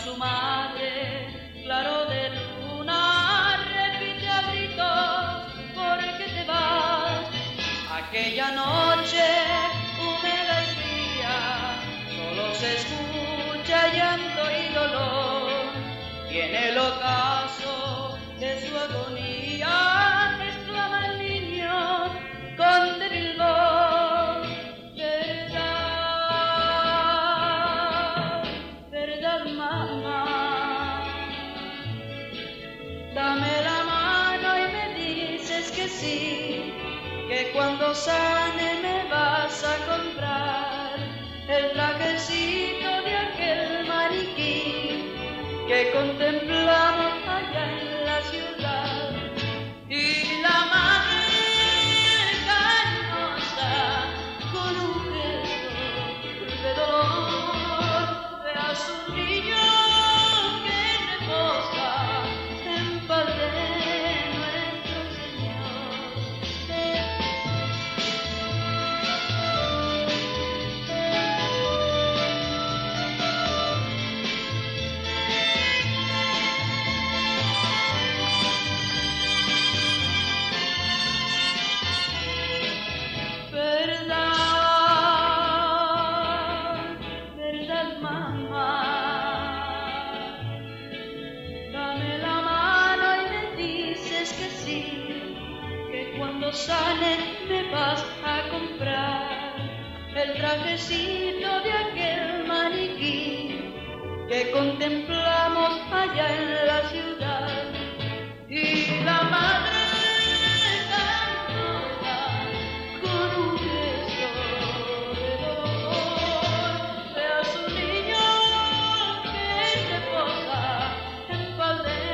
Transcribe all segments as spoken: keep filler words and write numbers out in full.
su madre, claro de luna, repite a gritos, ¿por qué te vas? Aquella noche húmeda y fría, solo se escucha llanto y dolor, y en el ocaso de su agonía exclama el niño con débil voz, verdad, verdad mamá, dame la mano y me dices que sí, que cuando sane me vas a comprar el trajecito de aquel maniquí que contemplamos allá en la ciudad. Y la madre cariñosa con un gesto de dolor ve a su niño que reposa en paz de nuestro Señor. Sane me vas a comprar el trajecito de aquel maniquí que contemplamos allá en la ciudad. Y la madre cariñosa con un gesto de dolor ve a su niño que reposa en paz de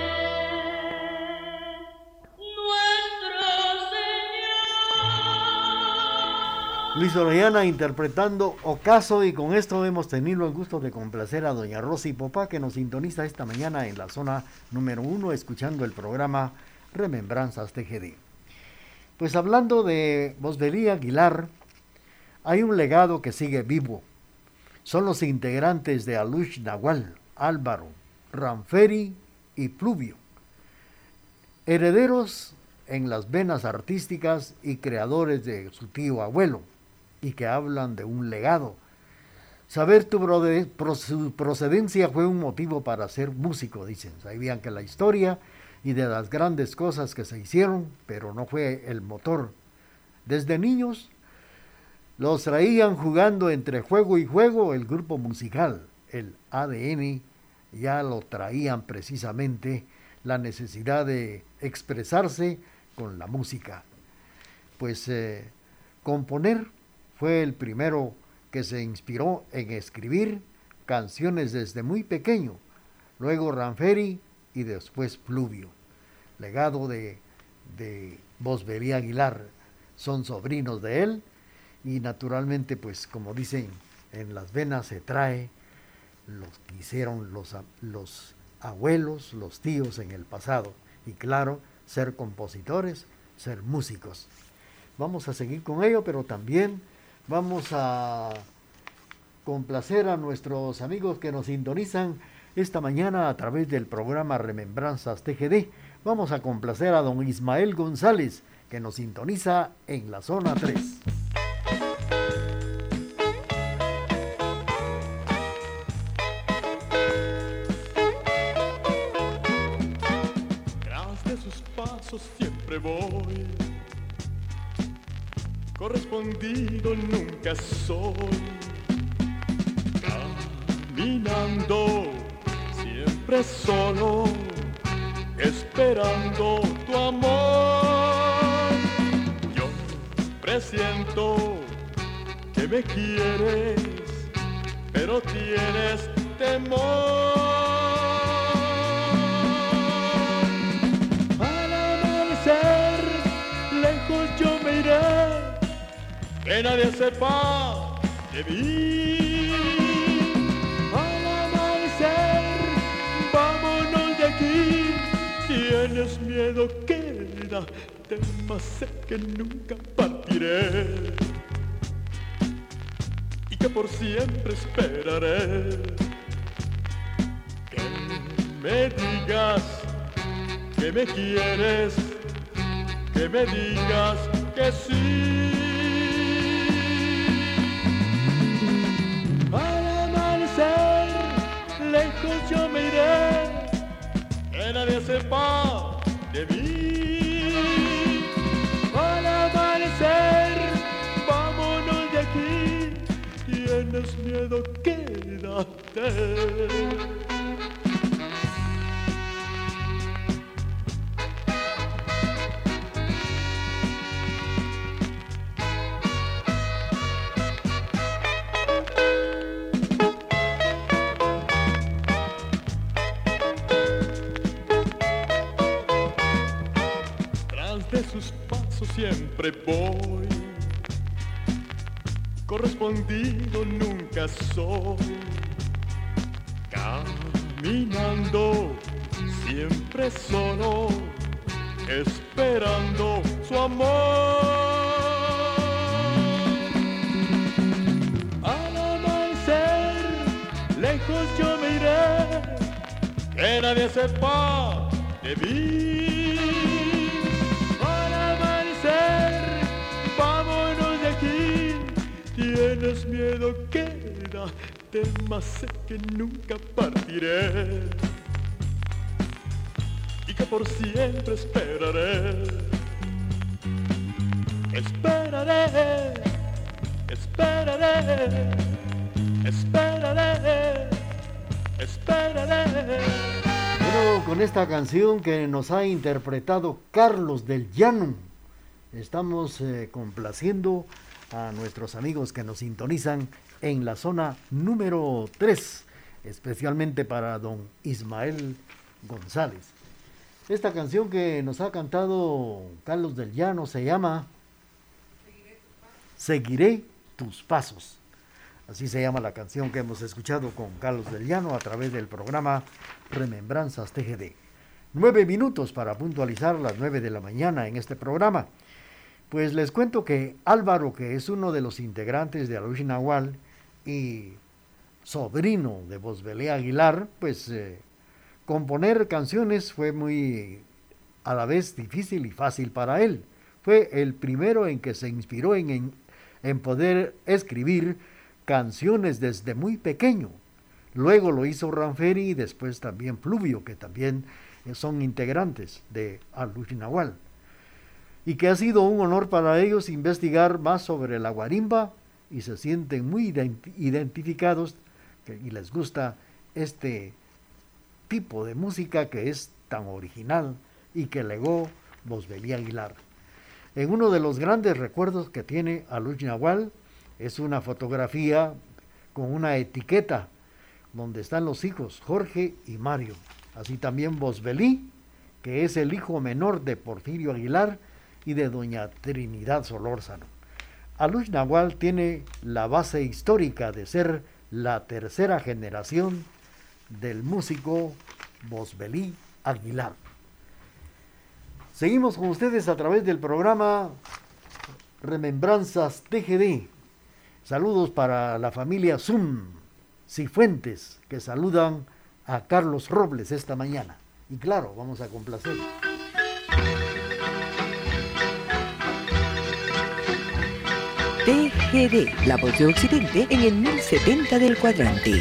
Luis Orellana interpretando Ocaso, y con esto hemos tenido el gusto de complacer a doña Rosy Popá, que nos sintoniza esta mañana en la zona número uno escuchando el programa Remembranzas T G D. Pues hablando de Bosvelía Aguilar, hay un legado que sigue vivo. Son los integrantes de Alush Nahual, Álvaro, Ranferi y Pluvio, herederos en las venas artísticas y creadores de su tío abuelo, y que hablan de un legado. Saber tu procedencia fue un motivo para ser músico, dicen. Sabían que la historia y de las grandes cosas que se hicieron, pero no fue el motor. Desde niños los traían jugando entre juego y juego el grupo musical. El A D N ya lo traían precisamente la necesidad de expresarse con la música. Pues eh, componer fue el primero que se inspiró en escribir canciones desde muy pequeño, luego Ranferi y después Pluvio. Legado de, de Bosvelía Aguilar, son sobrinos de él, y naturalmente, pues como dicen, en las venas se trae los que hicieron los, los abuelos, los tíos en el pasado, y claro, ser compositores, ser músicos. Vamos a seguir con ello, pero también vamos a complacer a nuestros amigos que nos sintonizan esta mañana a través del programa Remembranzas T G D. Vamos a complacer a don Ismael González, que nos sintoniza en la zona tres. Tras de sus pasos siempre voy, correspondido nunca soy, caminando siempre solo, esperando tu amor. Yo presiento que me quieres, pero tienes temor. Al amanecer, lejos yo me iré, que nadie sepa de mí. Al amanecer, vámonos de aquí. Tienes miedo, quédate, mas sé que nunca partiré y que por siempre esperaré. Que me digas que me quieres, que me digas que sí. Al amanecer, lejos yo me iré, que nadie sepa de mí. Al amanecer, vámonos de aquí, tienes miedo, quédate. De sus pasos siempre voy, correspondido nunca soy, caminando siempre solo, esperando su amor. Al amanecer, lejos yo me iré, que nadie sepa de mí. Vámonos de aquí, tienes miedo, quédate, mas sé que nunca partiré y que por siempre esperaré, esperaré, esperaré, esperaré, esperaré. Bueno, con esta canción que nos ha interpretado Carlos del Llano, estamos eh, complaciendo a nuestros amigos que nos sintonizan en la zona número tres, especialmente para don Ismael González. Esta canción que nos ha cantado Carlos del Llano se llama Seguiré tus pasos. Así se llama la canción que hemos escuchado con Carlos del Llano a través del programa Remembranzas T G D. Nueve minutos para puntualizar las nueve de la mañana en este programa. Pues les cuento que Álvaro, que es uno de los integrantes de Alush Nahual y sobrino de Bosbelé Aguilar, pues eh, componer canciones fue muy a la vez difícil y fácil para él. Fue el primero en que se inspiró en, en, en poder escribir canciones desde muy pequeño. Luego lo hizo Ranferi y después también Pluvio, que también son integrantes de Alush Nahual. Y que ha sido un honor para ellos investigar más sobre la guarimba y se sienten muy ident- identificados que, y les gusta este tipo de música que es tan original y que legó Bosbelé Aguilar. En uno de los grandes recuerdos que tiene Alush Nahual es una fotografía con una etiqueta donde están los hijos Jorge y Mario. Así también Bosbelé, que es el hijo menor de Porfirio Aguilar y de doña Trinidad Solórzano. Alush Nahual tiene la base histórica de ser la tercera generación del músico Bosbelé Aguilar. Seguimos con ustedes a través del programa Remembranzas T G D. Saludos para la familia Zum Cifuentes, que saludan a Carlos Robles esta mañana. Y claro, vamos a complacer. T G D, la voz de Occidente en el mil setenta del cuadrante.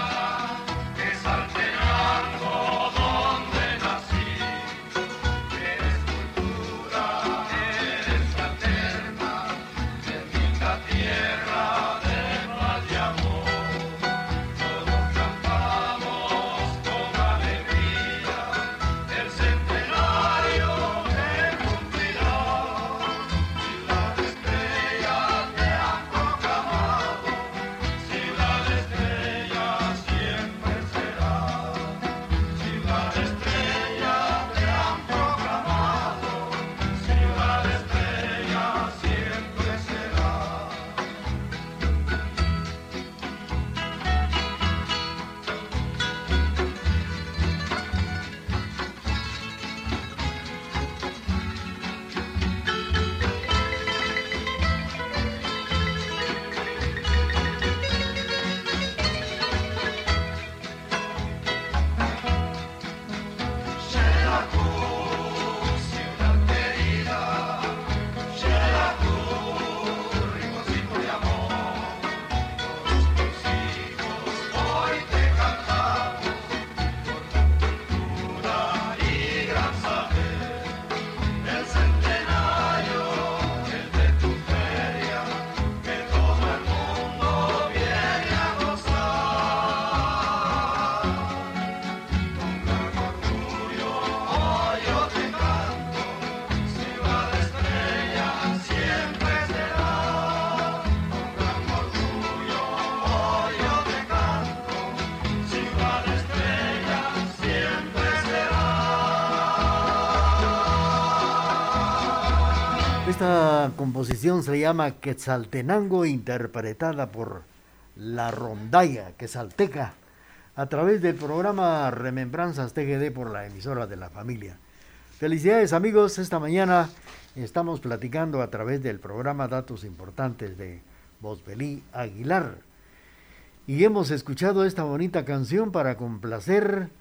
Que Esta composición se llama Quetzaltenango, interpretada por La Rondalla Quetzalteca a través del programa Remembranzas T G D por la emisora de la familia. Felicidades amigos, esta mañana estamos platicando a través del programa datos importantes de Bosbelí Aguilar y hemos escuchado esta bonita canción para complacer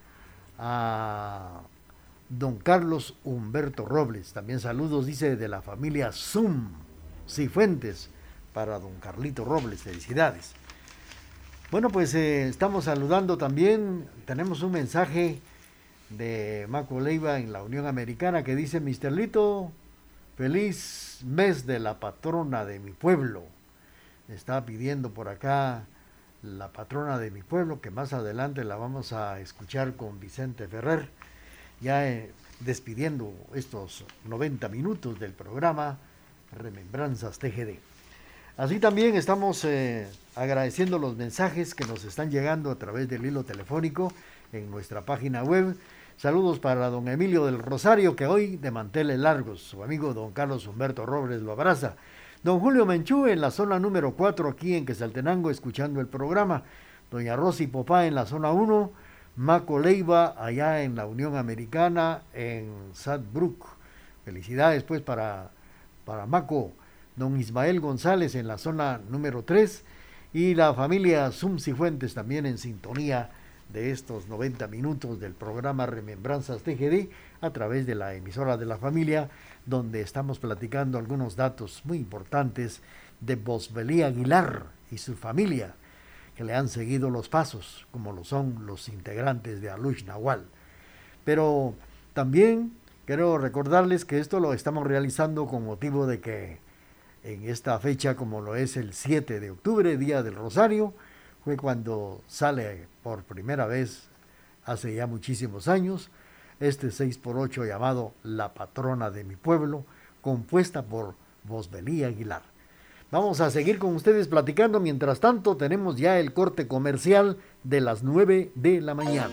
a don Carlos Humberto Robles. También saludos, dice, de la familia Zum Cifuentes para don Carlito Robles. Felicidades. Bueno, pues eh, estamos saludando también, tenemos un mensaje de Maco Leiva en la Unión Americana que dice: mister Lito, feliz mes de la patrona de mi pueblo. Está pidiendo por acá la patrona de mi pueblo, que más adelante la vamos a escuchar con Vicente Ferrer, ya eh, despidiendo estos noventa minutos del programa Remembranzas T G D. Así también estamos eh, agradeciendo los mensajes que nos están llegando a través del hilo telefónico en nuestra página web. Saludos para don Emilio del Rosario, que hoy de manteles largos, su amigo don Carlos Humberto Robles lo abraza. Don Julio Menchú en la zona número cuatro aquí en Quetzaltenango escuchando el programa. Doña Rosy Popá en la zona uno. Maco Leiva allá en la Unión Americana en Sadbrook. Felicidades pues para, para Maco. Don Ismael González en la zona número tres y la familia Zum Cifuentes también en sintonía de estos noventa minutos del programa Remembranzas T G D a través de la emisora de la familia, donde estamos platicando algunos datos muy importantes de Bosbelí Aguilar y su familia, que le han seguido los pasos, como lo son los integrantes de Alush Nahual. Pero también quiero recordarles que esto lo estamos realizando con motivo de que en esta fecha, como lo es el siete de octubre, Día del Rosario, fue cuando sale por primera vez, hace ya muchísimos años, este seis por ocho llamado La Patrona de mi Pueblo, compuesta por Bosbelí Aguilar. Vamos a seguir con ustedes platicando, mientras tanto tenemos ya el corte comercial de las nueve de la mañana.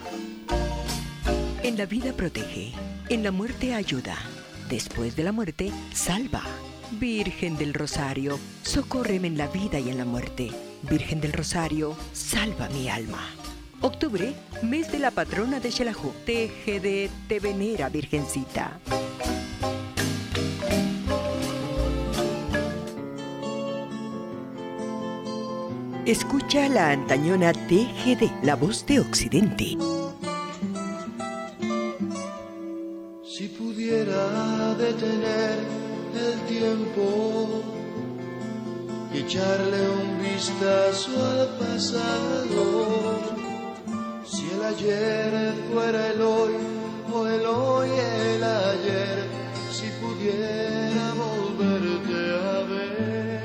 En la vida protege, en la muerte ayuda, después de la muerte salva. Virgen del Rosario, socórreme en la vida y en la muerte. Virgen del Rosario, salva mi alma. Octubre, mes de la patrona de Xelajú. T G D te venera, Virgencita. Escucha la antañona T G D, la voz de Occidente. Si pudiera detener el tiempo y echarle un vistazo al pasado, si el ayer fuera el hoy o el hoy el ayer, si pudiera volverte a ver,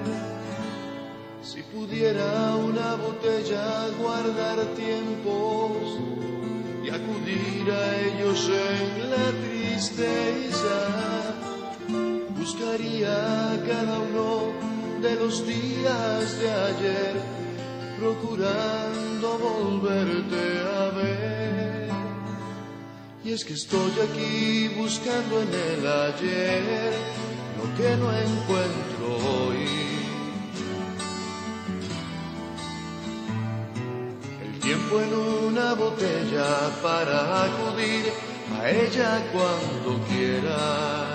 si pudiera una botella guardar tiempos y acudir a ellos en la tristeza, buscaría cada uno de los días de ayer, procurando volverte a ver. Y es que estoy aquí buscando en el ayer lo que no encuentro hoy. El tiempo en una botella para acudir a ella cuando quiera.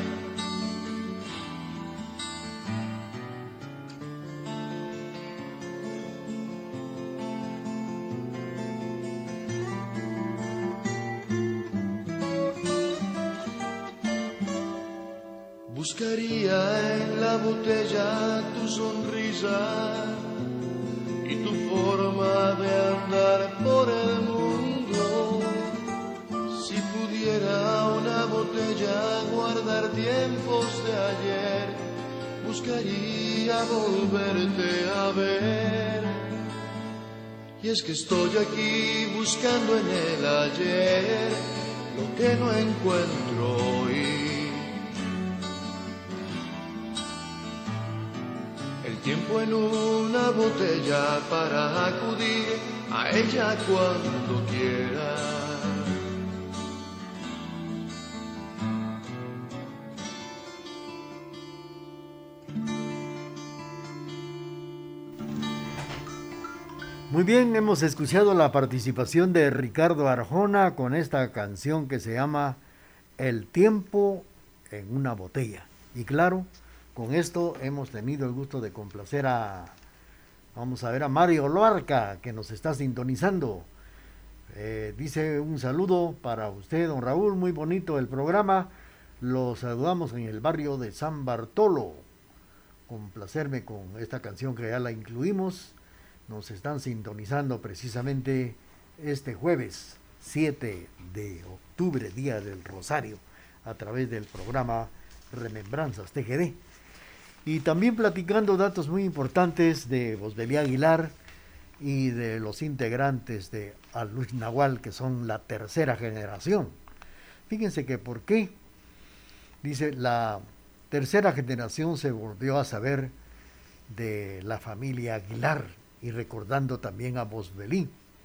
Buscaría en la botella tu sonrisa y tu forma de andar por el mundo. Si pudiera una botella guardar tiempos de ayer, buscaría volverte a ver. Y es que estoy aquí buscando en el ayer lo que no encuentro hoy. Tiempo en una botella para acudir a ella cuando quiera. Muy bien, hemos escuchado la participación de Ricardo Arjona con esta canción que se llama El tiempo en una botella. Y claro, con esto hemos tenido el gusto de complacer a, vamos a ver, a Mario Loarca, que nos está sintonizando. Eh, dice un saludo para usted, don Raúl, muy bonito el programa. Los saludamos en el barrio de San Bartolo. Complacerme con esta canción que ya la incluimos. Nos están sintonizando precisamente este jueves siete de octubre, Día del Rosario, a través del programa Remembranzas T G D. Y también platicando datos muy importantes de Bosbelí Aguilar y de los integrantes de Alush Nahual, que son la tercera generación. Fíjense que por qué, dice, la tercera generación se volvió a saber de la familia Aguilar, y recordando también a Bosbelí.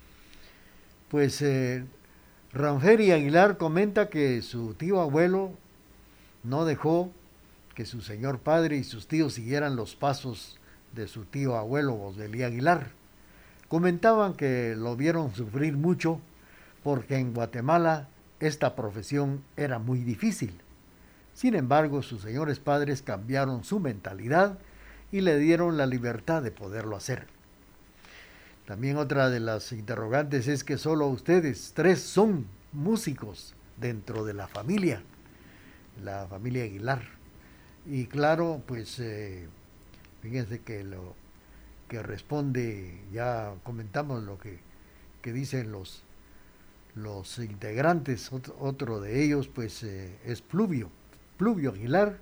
Pues eh, Ranferi Aguilar comenta que su tío abuelo no dejó que su señor padre y sus tíos siguieran los pasos de su tío abuelo Bosbelí Aguilar. Comentaban que lo vieron sufrir mucho porque en Guatemala esta profesión era muy difícil. Sin embargo, sus señores padres cambiaron su mentalidad y le dieron la libertad de poderlo hacer. También otra de las interrogantes es que solo ustedes tres son músicos dentro de la familia, la familia Aguilar. Y claro, pues eh, fíjense que lo que responde, ya comentamos lo que, que dicen los, los integrantes, otro, otro de ellos pues eh, es Pluvio, Pluvio Aguilar.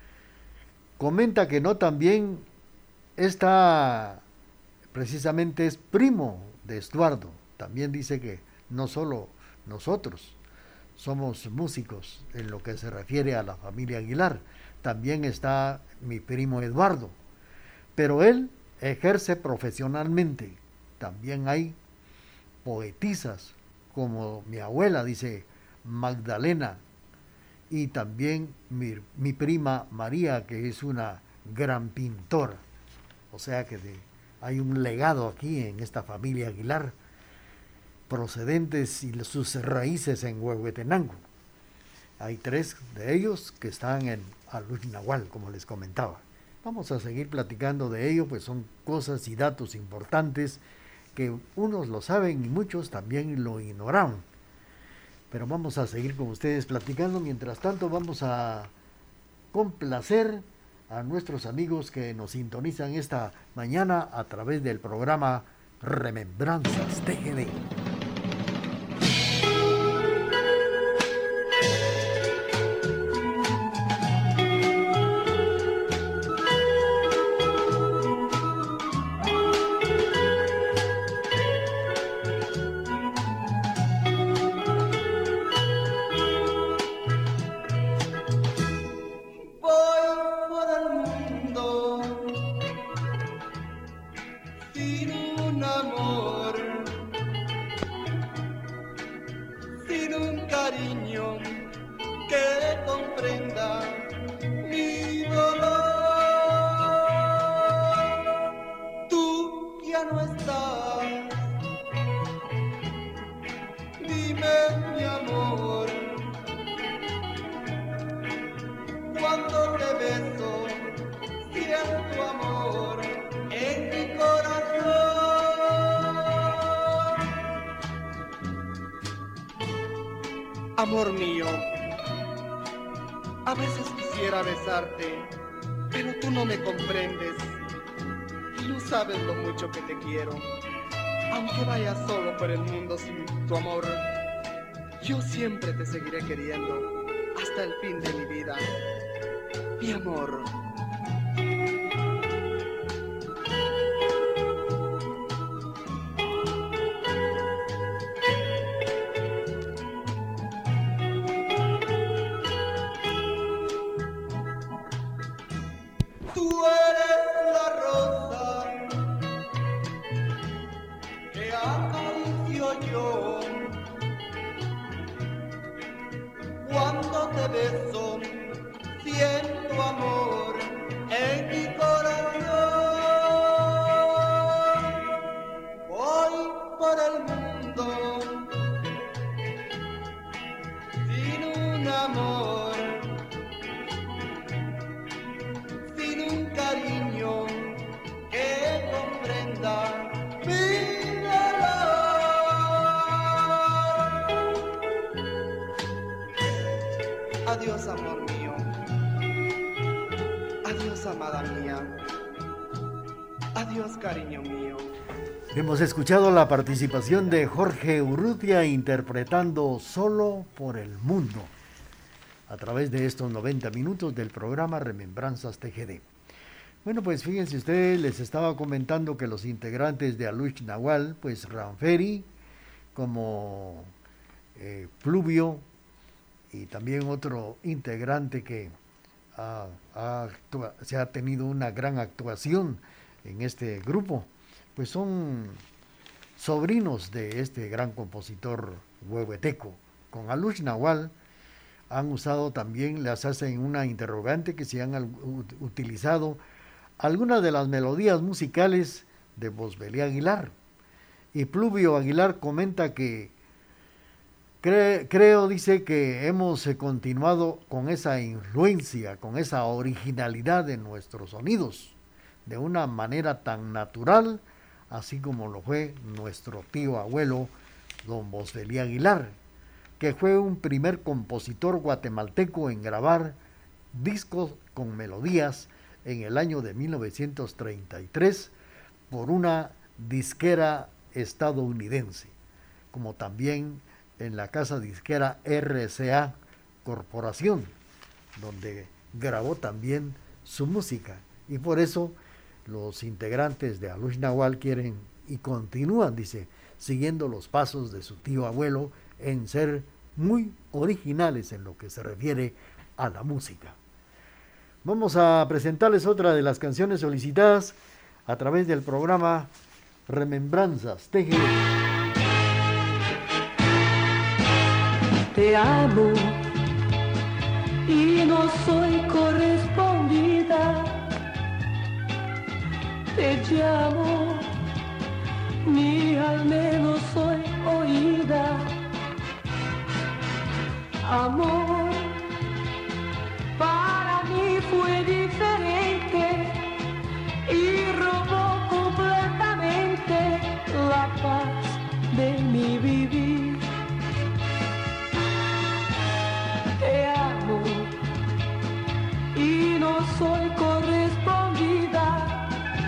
Comenta que no también está... precisamente es primo de Estuardo. También dice que no solo nosotros somos músicos en lo que se refiere a la familia Aguilar, también está mi primo Eduardo, pero él ejerce profesionalmente. También hay poetisas como mi abuela, dice Magdalena, y también mi, mi prima María, que es una gran pintora. O sea que de hay un legado aquí en esta familia Aguilar, procedentes y sus raíces en Huehuetenango. Hay tres de ellos que están en Alush Nahual, como les comentaba. Vamos a seguir platicando de ello, pues son cosas y datos importantes que unos lo saben y muchos también lo ignoran. Pero vamos a seguir con ustedes platicando. Mientras tanto, vamos a complacer a nuestros amigos que nos sintonizan esta mañana a través del programa Remembranzas T G D. Amor mío, a veces quisiera besarte, pero tú no me comprendes y no sabes lo mucho que te quiero. Aunque vaya solo por el mundo sin tu amor, yo siempre te seguiré queriendo hasta el fin de mi vida, mi amor. Oh mío. Adiós, amada mía. Adiós, cariño mío. Hemos escuchado la participación de Jorge Urrutia interpretando Solo por el Mundo a través de estos noventa minutos del programa Remembranzas T G D. Bueno, pues fíjense ustedes, les estaba comentando que los integrantes de Alush Nahual, pues Ranferi, como eh, Pluvio, y también otro integrante que ha, ha actua- se ha tenido una gran actuación en este grupo, pues son sobrinos de este gran compositor huehueteco. Con Alush Nahual han usado también, les hacen una interrogante que se han al- ut- utilizado algunas de las melodías musicales de Bosbelé Aguilar. Y Pluvio Aguilar comenta que cre- creo, dice, que hemos eh, continuado con esa influencia, con esa originalidad de nuestros sonidos, de una manera tan natural, así como lo fue nuestro tío abuelo, don Bosbelé Aguilar, que fue un primer compositor guatemalteco en grabar discos con melodías en el año de mil novecientos treinta y tres por una disquera estadounidense, como también en la casa disquera R C A Corporación, donde grabó también su música. Y por eso los integrantes de Alush Nahual quieren y continúan, dice, siguiendo los pasos de su tío abuelo en ser muy originales en lo que se refiere a la música. Vamos a presentarles otra de las canciones solicitadas a través del programa Remembranzas T G D. Te amo y no soy correspondida. Te llamo ni al menos soy oída. Amor, para mí fue diferente y robó completamente la paz de mi vivir. Te amo y no soy correspondida.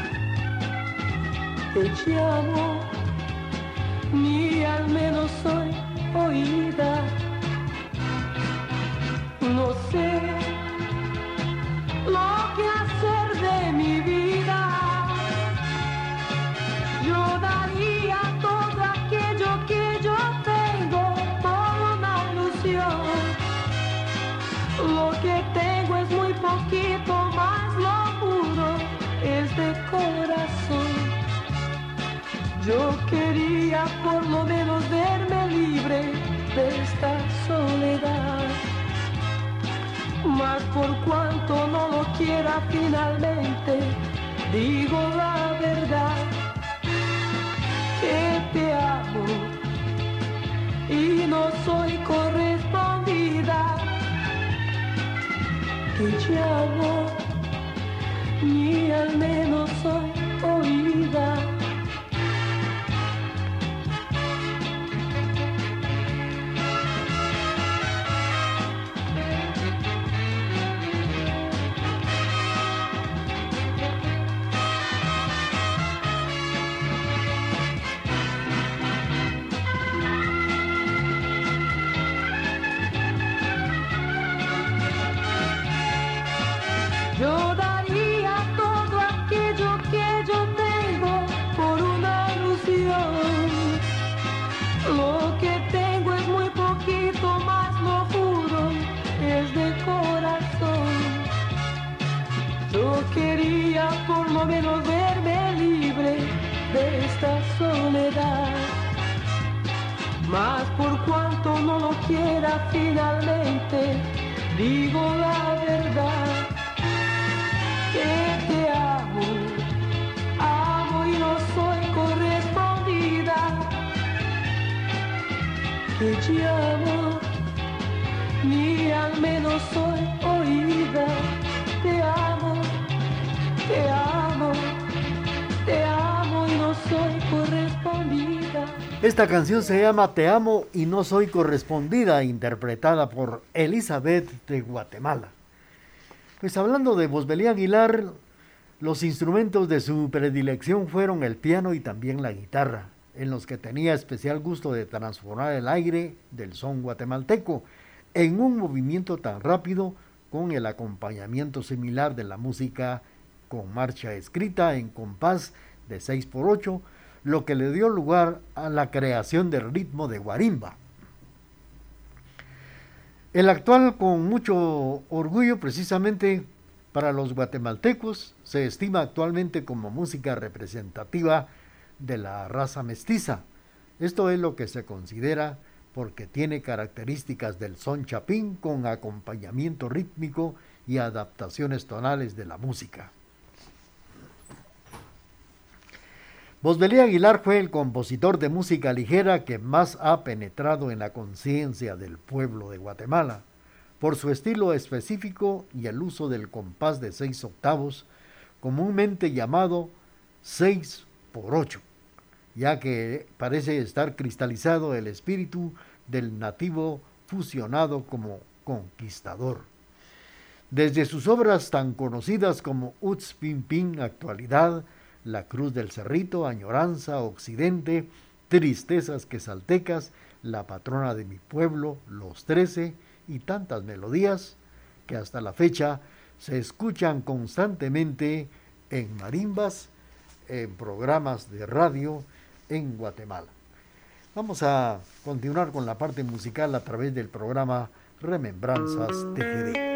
Te llamo, ni al menos soy oída. No sé lo que hacer de mi vida. Yo daría todo aquello que yo tengo por una ilusión. Lo que tengo es muy poquito, más lo juro, es de corazón. Yo quería por lo menos verme libre de esta soledad. Mas por cuanto no lo quiera finalmente, digo la verdad, que te amo y no soy correspondida. Te llamo, ni al menos soy oída. Yo daría todo aquello que yo tengo por una ilusión. Lo que tengo es muy poquito, más lo juro, es de corazón. Yo quería por lo menos verme libre de esta soledad. Mas por cuanto no lo quiera finalmente, digo la verdad, que te amo, amo y no soy correspondida. Que llamo, ni al menos soy oída. Te amo, te amo, te amo y no soy correspondida. Esta canción se llama Te amo y no soy correspondida, interpretada por Elizabeth de Guatemala. Pues hablando de Bosbelé Aguilar, los instrumentos de su predilección fueron el piano y también la guitarra, en los que tenía especial gusto de transformar el aire del son guatemalteco en un movimiento tan rápido, con el acompañamiento similar de la música con marcha escrita en compás de seis por ocho, lo que le dio lugar a la creación del ritmo de guarimba. El actual, con mucho orgullo precisamente para los guatemaltecos, se estima actualmente como música representativa de la raza mestiza. Esto es lo que se considera porque tiene características del son chapín con acompañamiento rítmico y adaptaciones tonales de la música. Bosbelé Aguilar fue el compositor de música ligera que más ha penetrado en la conciencia del pueblo de Guatemala, por su estilo específico y el uso del compás de seis octavos, comúnmente llamado seis por ocho, ya que parece estar cristalizado el espíritu del nativo fusionado como conquistador. Desde sus obras tan conocidas como Uts Pin Pin, Actualidad, La Cruz del Cerrito, Añoranza, Occidente, Tristezas Quesaltecas, La Patrona de mi Pueblo, Los Trece y tantas melodías que hasta la fecha se escuchan constantemente en marimbas, en programas de radio en Guatemala. Vamos a continuar con la parte musical a través del programa Remembranzas T G D.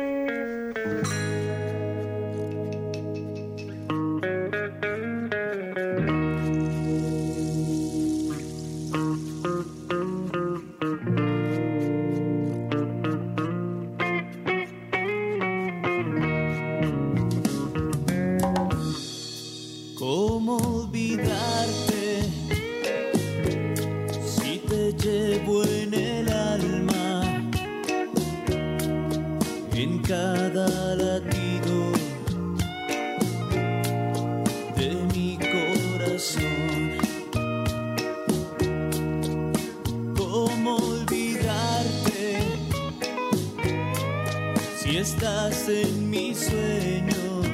¿Cómo olvidarte si te llevo en el alma, en cada latido de mi corazón? ¿Cómo olvidarte si estás en mis sueños?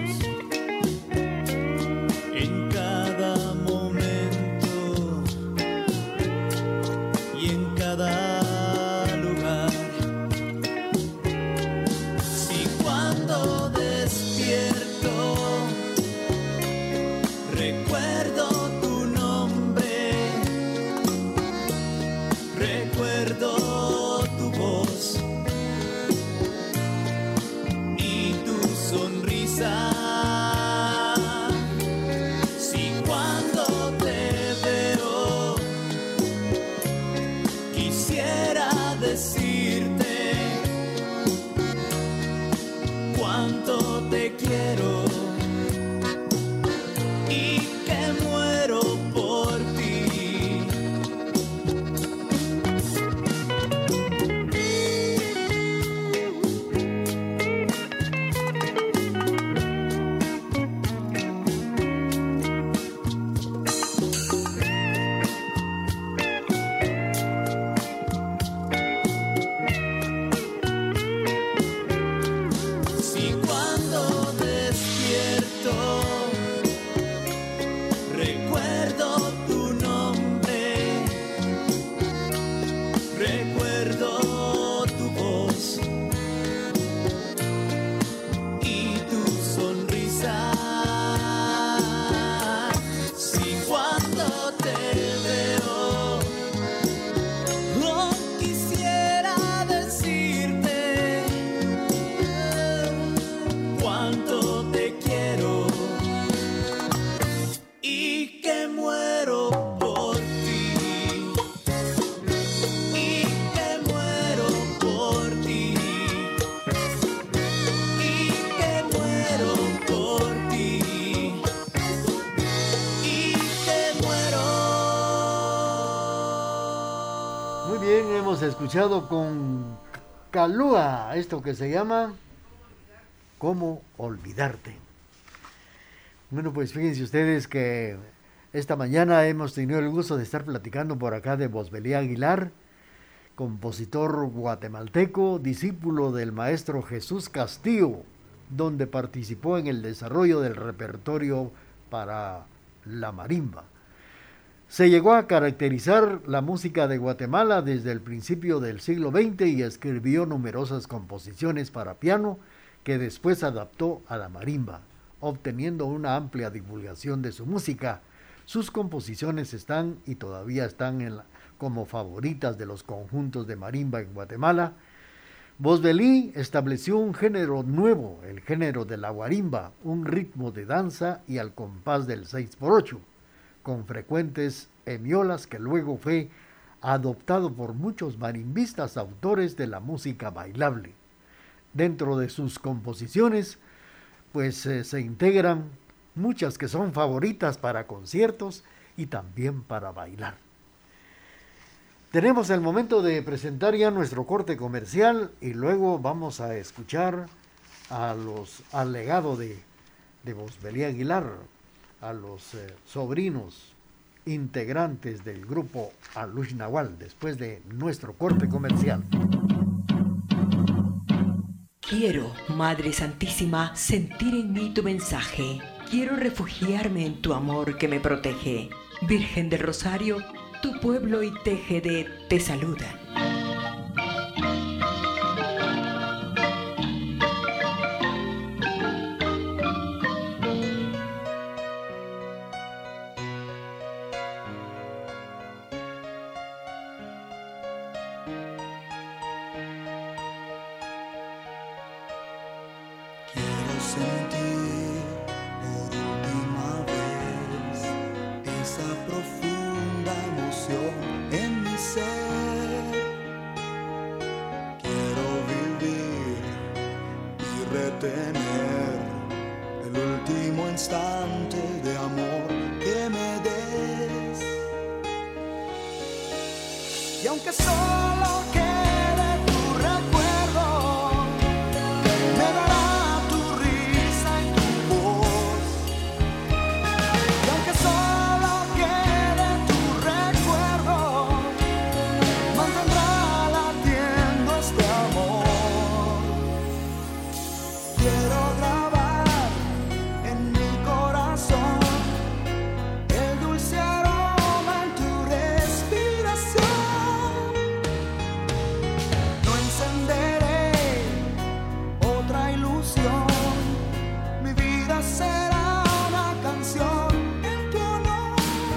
Escuchado con Calúa, esto que se llama ¿Cómo olvidarte? Bueno, pues fíjense ustedes que esta mañana hemos tenido el gusto de estar platicando por acá de Bosbelé Aguilar, compositor guatemalteco, discípulo del maestro Jesús Castillo, donde participó en el desarrollo del repertorio para la marimba. Se llegó a caracterizar la música de Guatemala desde el principio del siglo veinte y escribió numerosas composiciones para piano que después adaptó a la marimba, obteniendo una amplia divulgación de su música. Sus composiciones están y todavía están en la, como favoritas de los conjuntos de marimba en Guatemala. Bosbelí estableció un género nuevo, el género de la guarimba, un ritmo de danza y al compás del seis por ocho, con frecuentes hemiolas que luego fue adoptado por muchos marimbistas autores de la música bailable. Dentro de sus composiciones, pues eh, se integran muchas que son favoritas para conciertos y también para bailar. Tenemos el momento de presentar ya nuestro corte comercial y luego vamos a escuchar a los, al legado de, de Bosbelí Aguilar, a los eh, sobrinos integrantes del grupo Alush Nahual, después de nuestro corte comercial. Quiero, Madre Santísima, sentir en mí tu mensaje. Quiero refugiarme en tu amor que me protege. Virgen del Rosario, tu pueblo y Tejede te saludan. Quiero sentir por última vez esa profunda emoción en mi ser. Quiero vivir y retener el último instante de amor que me des. Y aunque solo quede tu recuerdo, me dará tu risa y tu voz. Y aunque solo quede tu recuerdo, mantendrá latiendo este amor. Quiero grabar en mi corazón el dulce aroma en tu respiración. No encenderé otra ilusión, mi vida será una canción en tu honor.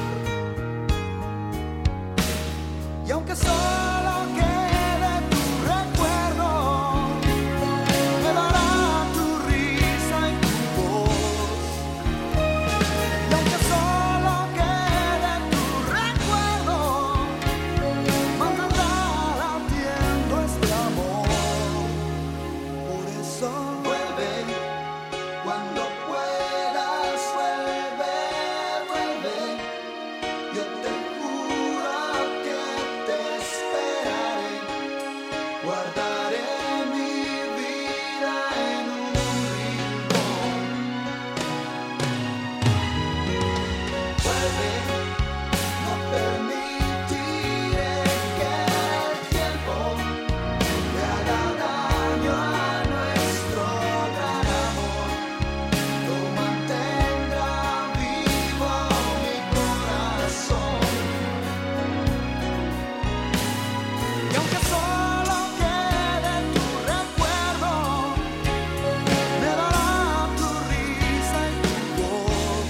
Y aunque solo quede tu recuerdo, me dará tu risa y tu voz. Y aunque solo quede tu recuerdo, mantendrá latiendo este amor. Por eso vuelve cuando puedas, vuelve, vuelve. Yo te juro que te esperaré, guardaré mi vida en un rincón. Vuelve, no permitiré que el tiempo le haga daño a nuestro gran amor. Lo mantendrá vivo mi corazón. Y aunque solo quede tu recuerdo, me dará tu risa y tu voz.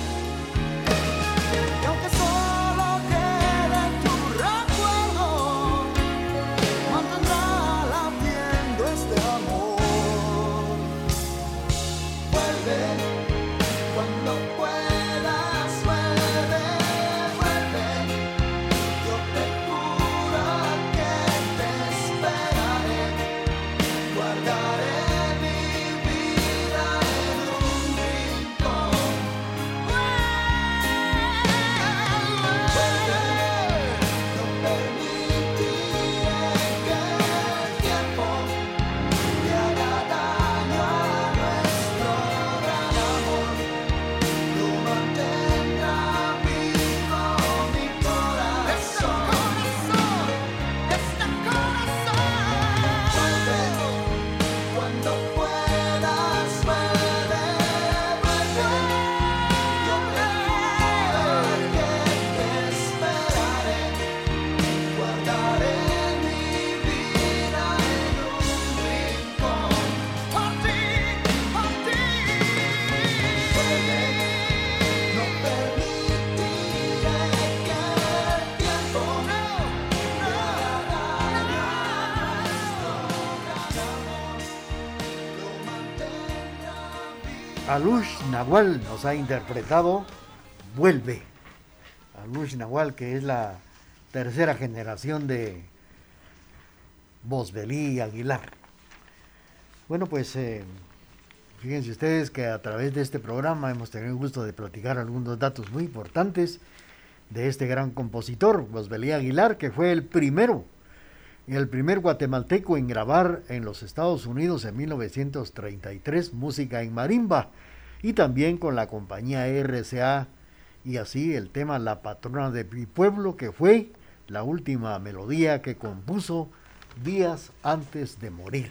Y aunque solo quede tu recuerdo, mantendrá latiendo este amor. Vuelve cuando puedas, vuelve, vuelve. Yo te juro que te esperaré, guardaré mi vida en un rincón. Vuelve, no permitiré que el tiempo le haga daño a nuestro gran Alush Nahual nos ha interpretado Vuelve. Alush Nahual, que es la tercera generación de Bosbelí Aguilar. Bueno, pues eh, fíjense ustedes que a través de este programa hemos tenido el gusto de platicar algunos datos muy importantes de este gran compositor, Bosbelí Aguilar, que fue el primero, el primer guatemalteco en grabar en los Estados Unidos en mil novecientos treinta y tres música en marimba, y también con la compañía R C A, y así el tema La Patrona de mi Pueblo, que fue la última melodía que compuso días antes de morir.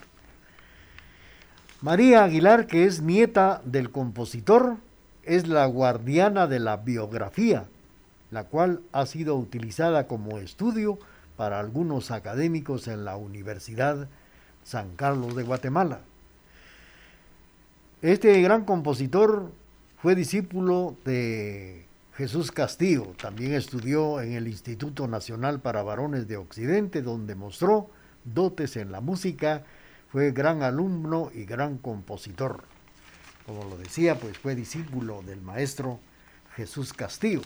María Aguilar, que es nieta del compositor, es la guardiana de la biografía, la cual ha sido utilizada como estudio para algunos académicos en la Universidad San Carlos de Guatemala. Este gran compositor fue discípulo de Jesús Castillo, también estudió en el Instituto Nacional para Varones de Occidente, donde mostró dotes en la música, fue gran alumno y gran compositor. Como lo decía, pues fue discípulo del maestro Jesús Castillo.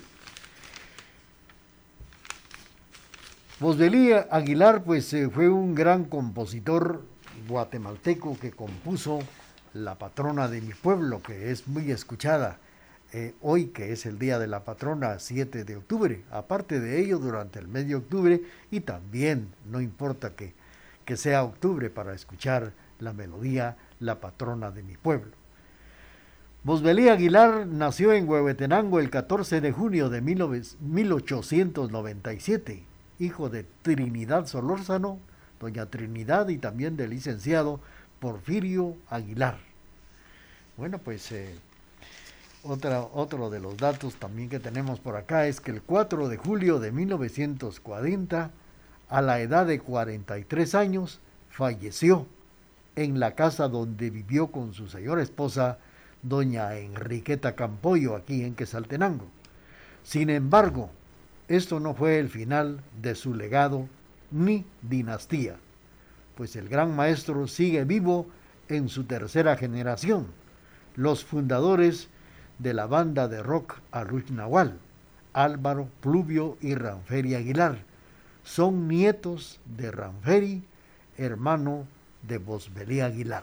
Bosbelí Aguilar, pues eh, fue un gran compositor guatemalteco que compuso La Patrona de mi Pueblo, que es muy escuchada eh, hoy, que es el Día de la Patrona, siete de octubre. Aparte de ello, durante el mes de octubre, y también no importa que, que sea octubre para escuchar la melodía La Patrona de mi Pueblo. Bosbelí Aguilar nació en Huehuetenango el catorce de junio de mil ochocientos noventa y siete. Hijo de Trinidad Solórzano, doña Trinidad, y también del licenciado Porfirio Aguilar. Bueno, pues eh, otra, otro de los datos también que tenemos por acá es que el cuatro de julio de mil novecientos cuarenta, a la edad de cuarenta y tres años, falleció en la casa donde vivió con su señora esposa, doña Enriqueta Campoyo, aquí en Quetzaltenango. Sin embargo, esto no fue el final de su legado ni dinastía, pues el gran maestro sigue vivo en su tercera generación, los fundadores de la banda de rock Alush Nahual, Álvaro Pluvio y Ranferi Aguilar, son nietos de Ranferi, hermano de Bosbelí Aguilar.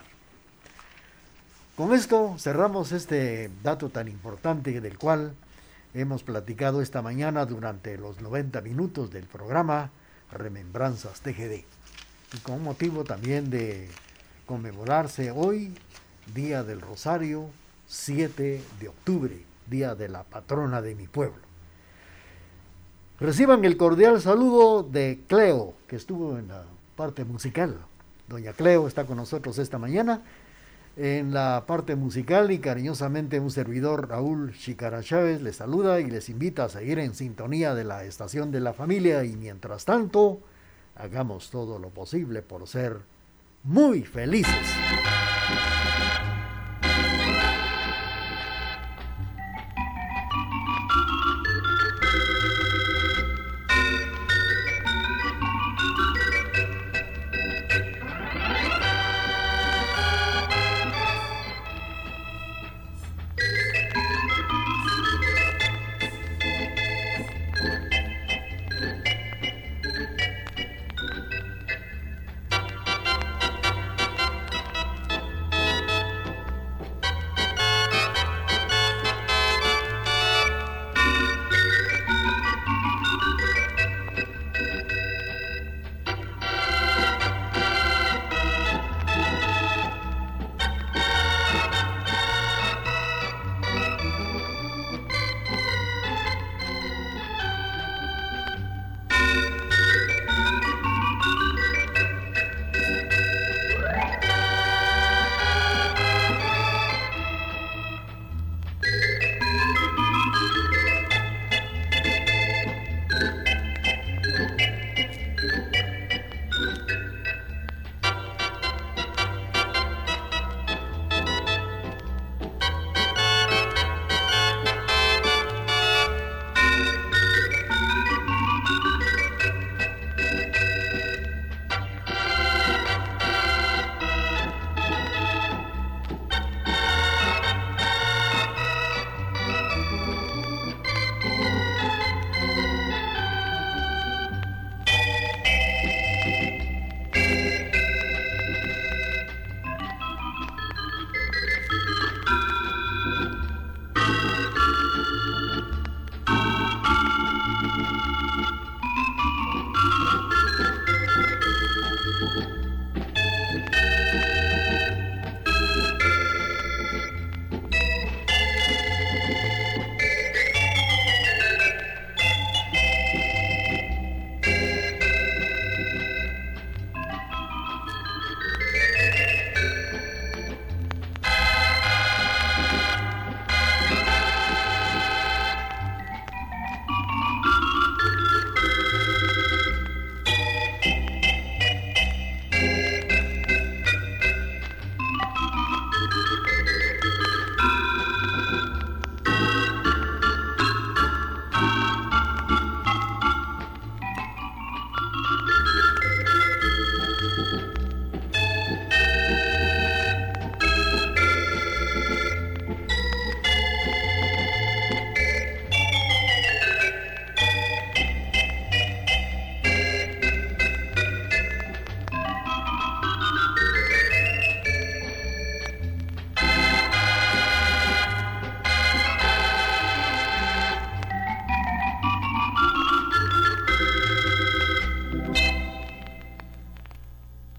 Con esto cerramos este dato tan importante del cual hemos platicado esta mañana durante los noventa minutos del programa Remembranzas T G D. Y con motivo también de conmemorarse hoy, Día del Rosario, siete de octubre, Día de la Patrona de mi Pueblo. Reciban el cordial saludo de Cleo, que estuvo en la parte musical. Doña Cleo está con nosotros esta mañana en la parte musical, y cariñosamente un servidor, Raúl Chicara Chávez, les saluda y les invita a seguir en sintonía de la estación de la familia, y mientras tanto, hagamos todo lo posible por ser muy felices.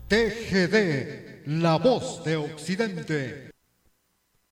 T G D, la voz de Occidente.